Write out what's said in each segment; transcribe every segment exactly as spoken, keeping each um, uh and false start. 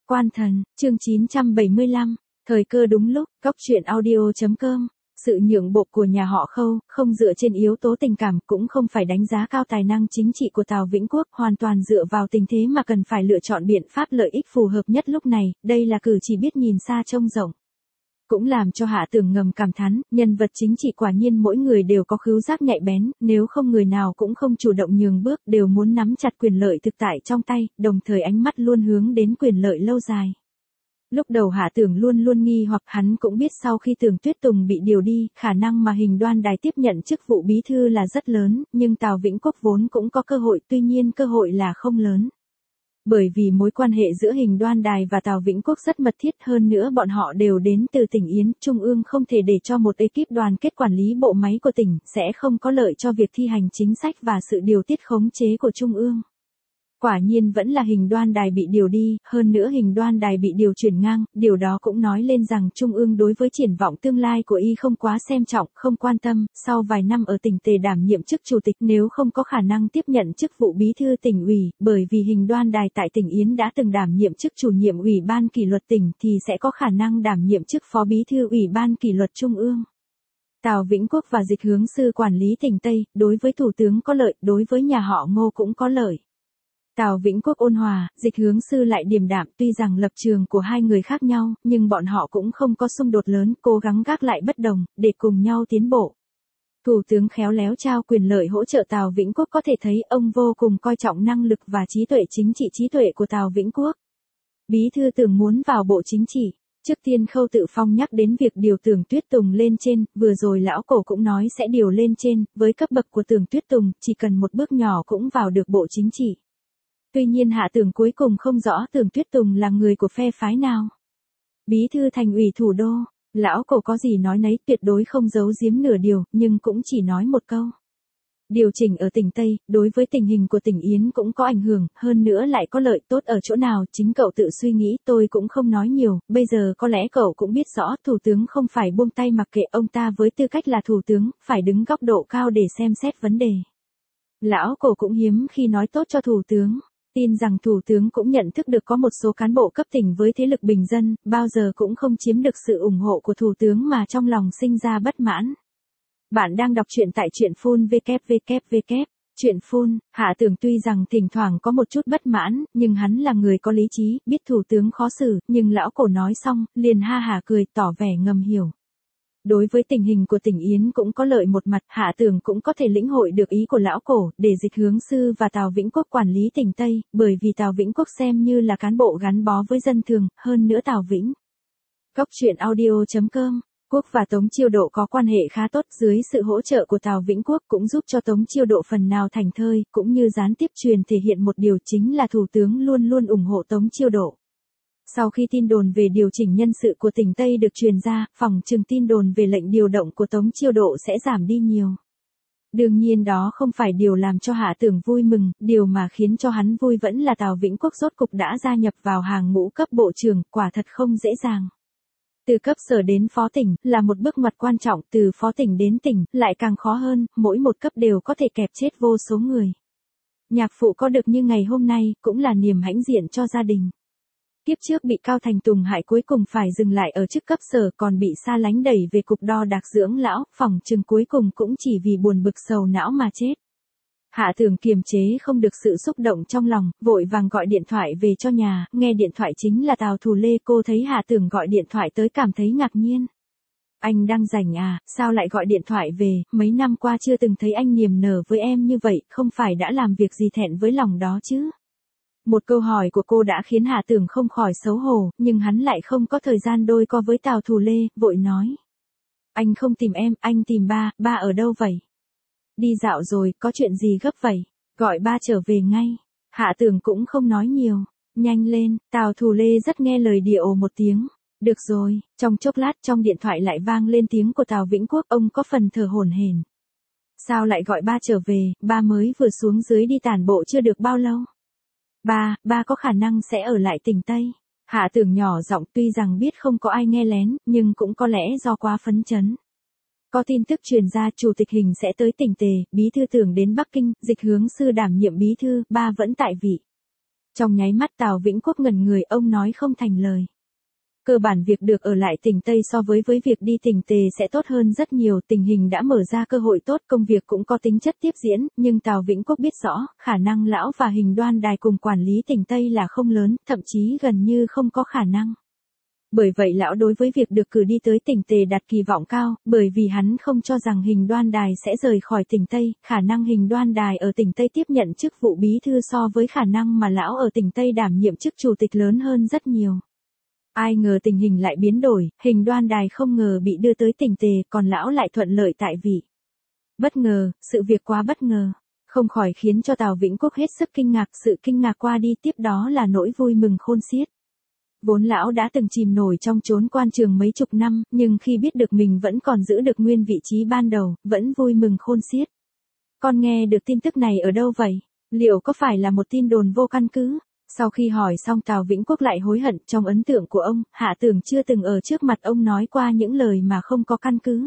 Quan thần, chương chín trăm bảy mươi lăm, thời cơ đúng lúc, góc truyện audio chấm com. Sự nhượng bộ của nhà họ Khâu, không dựa trên yếu tố tình cảm, cũng không phải đánh giá cao tài năng chính trị của Tào Vĩnh Quốc, hoàn toàn dựa vào tình thế mà cần phải lựa chọn biện pháp lợi ích phù hợp nhất lúc này, đây là cử chỉ biết nhìn xa trông rộng. Cũng làm cho Hạ Tường ngầm cảm thán, nhân vật chính trị quả nhiên mỗi người đều có khứu giác nhạy bén, nếu không người nào cũng không chủ động nhường bước, đều muốn nắm chặt quyền lợi thực tại trong tay, đồng thời ánh mắt luôn hướng đến quyền lợi lâu dài. Lúc đầu Hạ Tường luôn luôn nghi hoặc, hắn cũng biết sau khi Tưởng Tuyết Tùng bị điều đi, khả năng mà Hình Đoan Đài tiếp nhận chức vụ bí thư là rất lớn, nhưng Tào Vĩnh Quốc vốn cũng có cơ hội, tuy nhiên cơ hội là không lớn. Bởi vì mối quan hệ giữa Hình Đoan Đài và Tào Vĩnh Quốc rất mật thiết, hơn nữa bọn họ đều đến từ tỉnh Yến, Trung ương không thể để cho một ekip đoàn kết quản lý bộ máy của tỉnh, sẽ không có lợi cho việc thi hành chính sách và sự điều tiết khống chế của Trung ương. Quả nhiên vẫn là Hình Đoan Đài bị điều đi, hơn nữa Hình Đoan Đài bị điều chuyển ngang, điều đó cũng nói lên rằng Trung ương đối với triển vọng tương lai của y không quá xem trọng, không quan tâm, sau vài năm ở tỉnh Tề đảm nhiệm chức chủ tịch nếu không có khả năng tiếp nhận chức vụ bí thư tỉnh ủy, bởi vì Hình Đoan Đài tại tỉnh Yến đã từng đảm nhiệm chức chủ nhiệm ủy ban kỷ luật tỉnh thì sẽ có khả năng đảm nhiệm chức phó bí thư ủy ban kỷ luật Trung ương. Tào Vĩnh Quốc và Dịch Hướng Sư quản lý tỉnh Tây, đối với thủ tướng có lợi, đối với nhà họ Ngô cũng có lợi. Tào Vĩnh Quốc ôn hòa, Dịch Hướng Sư lại điềm đạm, tuy rằng lập trường của hai người khác nhau, nhưng bọn họ cũng không có xung đột lớn, cố gắng gác lại bất đồng, để cùng nhau tiến bộ. Thủ tướng khéo léo trao quyền lợi hỗ trợ Tào Vĩnh Quốc, có thể thấy ông vô cùng coi trọng năng lực và trí tuệ chính trị trí tuệ của Tào Vĩnh Quốc. Bí thư Tưởng muốn vào bộ chính trị. Trước tiên Khâu Tự Phong nhắc đến việc điều Tưởng Tuyết Tùng lên trên, vừa rồi lão cổ cũng nói sẽ điều lên trên, với cấp bậc của Tưởng Tuyết Tùng, chỉ cần một bước nhỏ cũng vào được bộ chính trị. Tuy nhiên Hạ Tường cuối cùng không rõ Tưởng Tuyết Tùng là người của phe phái nào. Bí thư thành ủy thủ đô, lão cổ có gì nói nấy, tuyệt đối không giấu giếm nửa điều, nhưng cũng chỉ nói một câu. Điều chỉnh ở tỉnh Tây, đối với tình hình của tỉnh Yến cũng có ảnh hưởng, hơn nữa lại có lợi tốt ở chỗ nào, chính cậu tự suy nghĩ, tôi cũng không nói nhiều, bây giờ có lẽ cậu cũng biết rõ, thủ tướng không phải buông tay mặc kệ ông ta với tư cách là thủ tướng, phải đứng góc độ cao để xem xét vấn đề. Lão cổ cũng hiếm khi nói tốt cho thủ tướng. Tin rằng thủ tướng cũng nhận thức được có một số cán bộ cấp tỉnh với thế lực bình dân, bao giờ cũng không chiếm được sự ủng hộ của thủ tướng mà trong lòng sinh ra bất mãn. Bạn đang đọc truyện tại truyện phun vê kép vê kép vê kép. Truyện phun, Hạ Tường tuy rằng thỉnh thoảng có một chút bất mãn, nhưng hắn là người có lý trí, biết thủ tướng khó xử, nhưng lão cổ nói xong, liền ha hả cười, tỏ vẻ ngầm hiểu. Đối với tình hình của tỉnh Yến cũng có lợi một mặt, Hạ Tường cũng có thể lĩnh hội được ý của lão cổ, để Dịch Hướng Sư và Tào Vĩnh Quốc quản lý tỉnh Tây, bởi vì Tào Vĩnh Quốc xem như là cán bộ gắn bó với dân thường, hơn nữa Tào Vĩnh. Góc truyện audio chấm com. Quốc và Tống Chiêu Độ có quan hệ khá tốt, dưới sự hỗ trợ của Tào Vĩnh Quốc cũng giúp cho Tống Chiêu Độ phần nào thành thơi, cũng như gián tiếp truyền thể hiện một điều chính là thủ tướng luôn luôn ủng hộ Tống Chiêu Độ. Sau khi tin đồn về điều chỉnh nhân sự của tỉnh Tây được truyền ra, phòng trừng tin đồn về lệnh điều động của Tống Chiêu Độ sẽ giảm đi nhiều. Đương nhiên đó không phải điều làm cho Hạ Tường vui mừng, điều mà khiến cho hắn vui vẫn là Tào Vĩnh Quốc rốt cục đã gia nhập vào hàng ngũ cấp bộ trưởng, quả thật không dễ dàng. Từ cấp sở đến phó tỉnh, là một bước ngoặt quan trọng, từ phó tỉnh đến tỉnh, lại càng khó hơn, mỗi một cấp đều có thể kẹp chết vô số người. Nhạc phụ có được như ngày hôm nay, cũng là niềm hãnh diện cho gia đình. Tiếp trước bị Cao Thành Tùng hại cuối cùng phải dừng lại ở chức cấp sở, còn bị Sa Lánh đẩy về cục đo đạc dưỡng lão, phỏng chừng cuối cùng cũng chỉ vì buồn bực sầu não mà chết. Hạ Tường kiềm chế không được sự xúc động trong lòng, vội vàng gọi điện thoại về cho nhà, nghe điện thoại chính là Tào Thù Lê, cô thấy Hạ Tường gọi điện thoại tới cảm thấy ngạc nhiên. Anh đang rảnh à, sao lại gọi điện thoại về, mấy năm qua chưa từng thấy anh niềm nở với em như vậy, không phải đã làm việc gì thẹn với lòng đó chứ? Một câu hỏi của cô đã khiến Hạ Tường không khỏi xấu hổ, nhưng hắn lại không có thời gian đôi co với Tào Thù Lê, vội nói. Anh không tìm em, anh tìm ba, ba ở đâu vậy? Đi dạo rồi, có chuyện gì gấp vậy? Gọi ba trở về ngay. Hạ Tường cũng không nói nhiều. Nhanh lên, Tào Thù Lê rất nghe lời điệu một tiếng. Được rồi, trong chốc lát trong điện thoại lại vang lên tiếng của Tào Vĩnh Quốc, ông có phần thở hổn hển. Sao lại gọi ba trở về, ba mới vừa xuống dưới đi tản bộ chưa được bao lâu. Ba, ba có khả năng sẽ ở lại tỉnh Tây. Hạ Tường nhỏ giọng, tuy rằng biết không có ai nghe lén, nhưng cũng có lẽ do quá phấn chấn. Có tin tức truyền ra chủ tịch Hình sẽ tới tỉnh Tề, bí thư Tưởng đến Bắc Kinh, Dịch Hướng Sư đảm nhiệm bí thư, ba vẫn tại vị. Trong nháy mắt Tào Vĩnh Quốc ngẩn người, ông nói không thành lời. Cơ bản việc được ở lại tỉnh Tây so với với việc đi tỉnh Tề sẽ tốt hơn rất nhiều, tình hình đã mở ra cơ hội tốt, công việc cũng có tính chất tiếp diễn, nhưng Tào Vĩnh Quốc biết rõ, khả năng lão và Hình Đoan Đài cùng quản lý tỉnh Tây là không lớn, thậm chí gần như không có khả năng. Bởi vậy lão đối với việc được cử đi tới tỉnh Tề đặt kỳ vọng cao, bởi vì hắn không cho rằng Hình Đoan Đài sẽ rời khỏi tỉnh Tây, khả năng Hình Đoan Đài ở tỉnh Tây tiếp nhận chức vụ bí thư so với khả năng mà lão ở tỉnh Tây đảm nhiệm chức chủ tịch lớn hơn rất nhiều. Ai ngờ tình hình lại biến đổi, Hình Đoan Đài không ngờ bị đưa tới tỉnh Tề, còn lão lại thuận lợi tại vị. Bất ngờ, sự việc quá bất ngờ, không khỏi khiến cho Tào Vĩnh Quốc hết sức kinh ngạc, sự kinh ngạc qua đi tiếp đó là nỗi vui mừng khôn xiết. Vốn lão đã từng chìm nổi trong chốn quan trường mấy chục năm, nhưng khi biết được mình vẫn còn giữ được nguyên vị trí ban đầu, vẫn vui mừng khôn xiết. Con nghe được tin tức này ở đâu vậy? Liệu có phải là một tin đồn vô căn cứ? Sau khi hỏi xong Tào Vĩnh Quốc lại hối hận, trong ấn tượng của ông, Hạ Tưởng chưa từng ở trước mặt ông nói qua những lời mà không có căn cứ.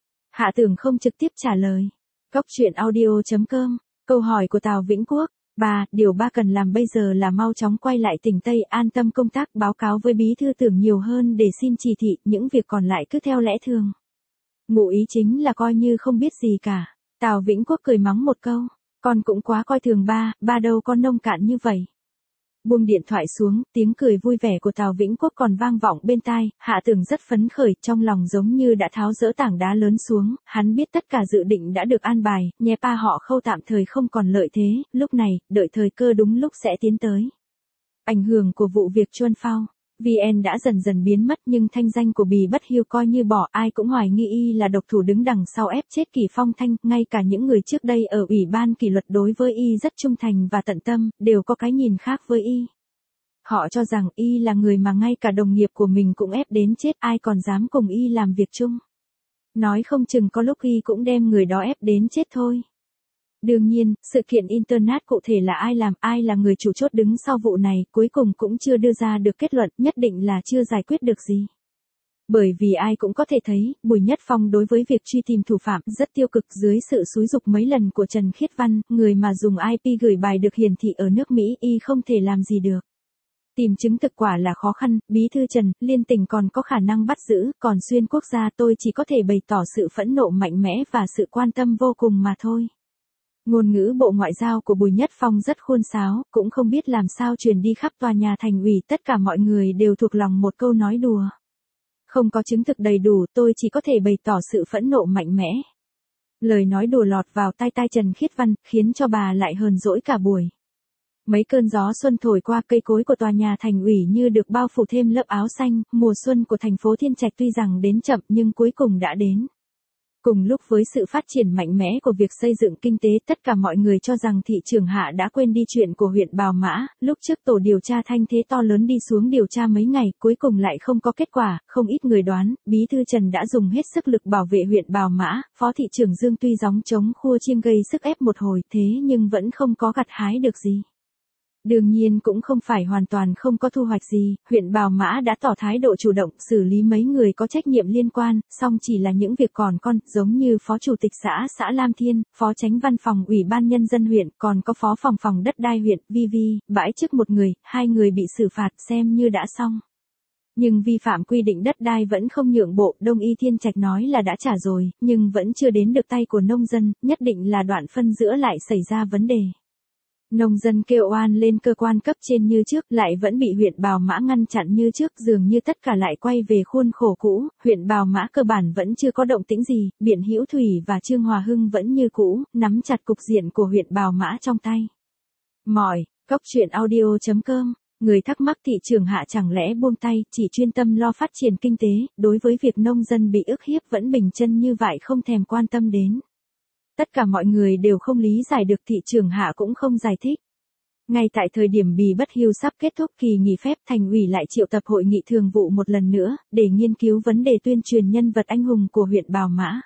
Hạ Tưởng không trực tiếp trả lời. Góc truyện audio chấm com, câu hỏi của Tào Vĩnh Quốc. Ba, điều ba cần làm bây giờ là mau chóng quay lại tỉnh Tây, an tâm công tác, báo cáo với bí thư Tưởng nhiều hơn để xin chỉ thị, những việc còn lại cứ theo lẽ thường. Ngụ ý chính là coi như không biết gì cả. Tào Vĩnh Quốc cười mắng một câu, con cũng quá coi thường ba, ba đâu con nông cạn như vậy. Buông điện thoại xuống, tiếng cười vui vẻ của Tào Vĩnh Quốc còn vang vọng bên tai, Hạ Tưởng rất phấn khởi, trong lòng giống như đã tháo dỡ tảng đá lớn xuống, hắn biết tất cả dự định đã được an bài, nhé pa họ Khâu tạm thời không còn lợi thế, lúc này, đợi thời cơ đúng lúc sẽ tiến tới. Ảnh hưởng của vụ việc Chuân Phao, vê en đã dần dần biến mất nhưng thanh danh của Bì Bất Hiêu coi như bỏ, ai cũng hoài nghi y là độc thủ đứng đằng sau ép chết Kỳ Phong Thanh, ngay cả những người trước đây ở Ủy ban kỷ luật đối với y rất trung thành và tận tâm, đều có cái nhìn khác với y. Họ cho rằng y là người mà ngay cả đồng nghiệp của mình cũng ép đến chết, ai còn dám cùng y làm việc chung. Nói không chừng có lúc y cũng đem người đó ép đến chết thôi. Đương nhiên, sự kiện Internet cụ thể là ai làm, ai là người chủ chốt đứng sau vụ này, cuối cùng cũng chưa đưa ra được kết luận, nhất định là chưa giải quyết được gì. Bởi vì ai cũng có thể thấy, Bùi Nhất Phong đối với việc truy tìm thủ phạm rất tiêu cực dưới sự xúi giục mấy lần của Trần Khiết Văn, người mà dùng i pê gửi bài được hiển thị ở nước Mỹ, y không thể làm gì được. Tìm chứng thực quả là khó khăn, bí thư Trần, liên tỉnh còn có khả năng bắt giữ, còn xuyên quốc gia tôi chỉ có thể bày tỏ sự phẫn nộ mạnh mẽ và sự quan tâm vô cùng mà thôi. Ngôn ngữ Bộ Ngoại giao của Bùi Nhất Phong rất khuôn sáo, cũng không biết làm sao truyền đi khắp tòa nhà thành ủy, tất cả mọi người đều thuộc lòng một câu nói đùa. Không có chứng thực đầy đủ, tôi chỉ có thể bày tỏ sự phẫn nộ mạnh mẽ. Lời nói đùa lọt vào tai tai Trần Khiết Văn, khiến cho bà lại hờn dỗi cả buổi. Mấy cơn gió xuân thổi qua, cây cối của tòa nhà thành ủy như được bao phủ thêm lớp áo xanh, mùa xuân của thành phố Thiên Trạch tuy rằng đến chậm nhưng cuối cùng đã đến. Cùng lúc với sự phát triển mạnh mẽ của việc xây dựng kinh tế, tất cả mọi người cho rằng thị trưởng Hạ đã quên đi chuyện của huyện Bào Mã, lúc trước tổ điều tra thanh thế to lớn đi xuống điều tra mấy ngày, cuối cùng lại không có kết quả, không ít người đoán, bí thư Trần đã dùng hết sức lực bảo vệ huyện Bào Mã, phó thị trưởng Dương tuy gióng trống khua chiêng gây sức ép một hồi, thế nhưng vẫn không có gặt hái được gì. Đương nhiên cũng không phải hoàn toàn không có thu hoạch gì, huyện Bào Mã đã tỏ thái độ chủ động xử lý mấy người có trách nhiệm liên quan, song chỉ là những việc còn con, giống như phó chủ tịch xã xã Lam Thiên, phó chánh văn phòng ủy ban nhân dân huyện, còn có phó phòng phòng đất đai huyện, vi vi, bãi chức một người, hai người bị xử phạt xem như đã xong. Nhưng vi phạm quy định đất đai vẫn không nhượng bộ, Đông Y Thiên Trạch nói là đã trả rồi, nhưng vẫn chưa đến được tay của nông dân, nhất định là đoạn phân giữa lại xảy ra vấn đề. Nông dân kêu oan lên cơ quan cấp trên như trước, lại vẫn bị huyện Bào Mã ngăn chặn như trước, dường như tất cả lại quay về khuôn khổ cũ, huyện Bào Mã cơ bản vẫn chưa có động tĩnh gì, Biện Hữu Thủy và Trương Hòa Hưng vẫn như cũ, nắm chặt cục diện của huyện Bào Mã trong tay. Mỏi, góc truyện audio chấm com, người thắc mắc thị trường Hạ chẳng lẽ buông tay, chỉ chuyên tâm lo phát triển kinh tế, đối với việc nông dân bị ức hiếp vẫn bình chân như vậy không thèm quan tâm đến. Tất cả mọi người đều không lý giải được, thị trường Hạ cũng không giải thích. Ngay tại thời điểm Bì Bất Hiêu sắp kết thúc kỳ nghỉ phép, thành ủy lại triệu tập hội nghị thường vụ một lần nữa, để nghiên cứu vấn đề tuyên truyền nhân vật anh hùng của huyện Bào Mã.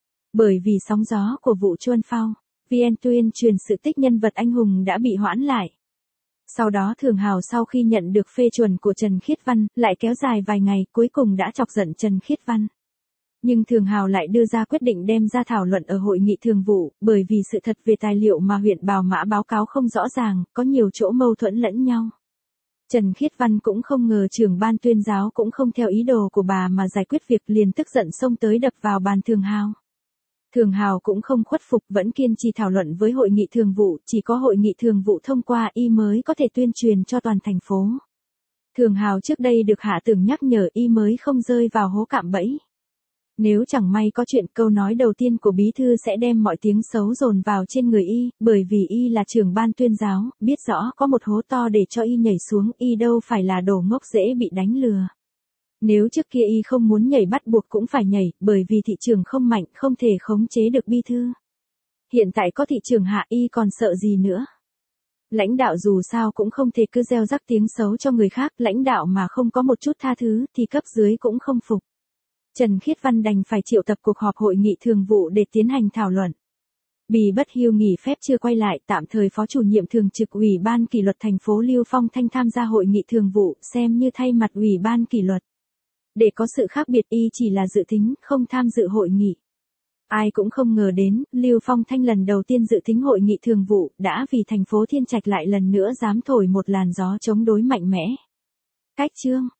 Bởi vì sóng gió của vụ Chuân Phao, vê en tuyên truyền sự tích nhân vật anh hùng đã bị hoãn lại. Sau đó Thường Hào sau khi nhận được phê chuẩn của Trần Khiết Văn, lại kéo dài vài ngày, cuối cùng đã chọc giận Trần Khiết Văn. Nhưng Thường Hào lại đưa ra quyết định đem ra thảo luận ở hội nghị thường vụ, bởi vì sự thật về tài liệu mà huyện Bào Mã báo cáo không rõ ràng, có nhiều chỗ mâu thuẫn lẫn nhau. Trần Khiết Văn cũng không ngờ trưởng ban tuyên giáo cũng không theo ý đồ của bà mà giải quyết việc, liền tức giận xông tới đập vào bàn Thường Hào. Thường Hào cũng không khuất phục, vẫn kiên trì thảo luận với hội nghị thường vụ, chỉ có hội nghị thường vụ thông qua y mới có thể tuyên truyền cho toàn thành phố. Thường Hào trước đây được Hạ Tường nhắc nhở y mới không rơi vào hố cạm bẫy. Nếu chẳng may có chuyện, câu nói đầu tiên của bí thư sẽ đem mọi tiếng xấu dồn vào trên người y, bởi vì y là trưởng ban tuyên giáo, biết rõ có một hố to để cho y nhảy xuống, y đâu phải là đồ ngốc dễ bị đánh lừa. Nếu trước kia y không muốn nhảy bắt buộc cũng phải nhảy, bởi vì thị trường không mạnh, không thể khống chế được bí thư. Hiện tại có thị trường hạ, y còn sợ gì nữa. Lãnh đạo dù sao cũng không thể cứ gieo rắc tiếng xấu cho người khác, lãnh đạo mà không có một chút tha thứ thì cấp dưới cũng không phục. Trần Khiết Văn đành phải triệu tập cuộc họp hội nghị thường vụ để tiến hành thảo luận. Bì Bất Hiêu nghỉ phép chưa quay lại, tạm thời phó chủ nhiệm thường trực Ủy ban kỷ luật thành phố Lưu Phong Thanh tham gia hội nghị thường vụ, xem như thay mặt Ủy ban kỷ luật. Để có sự khác biệt, y chỉ là dự thính, không tham dự hội nghị. Ai cũng không ngờ đến, Lưu Phong Thanh lần đầu tiên dự thính hội nghị thường vụ, đã vì thành phố Thiên Trạch lại lần nữa dám thổi một làn gió chống đối mạnh mẽ. Cách chương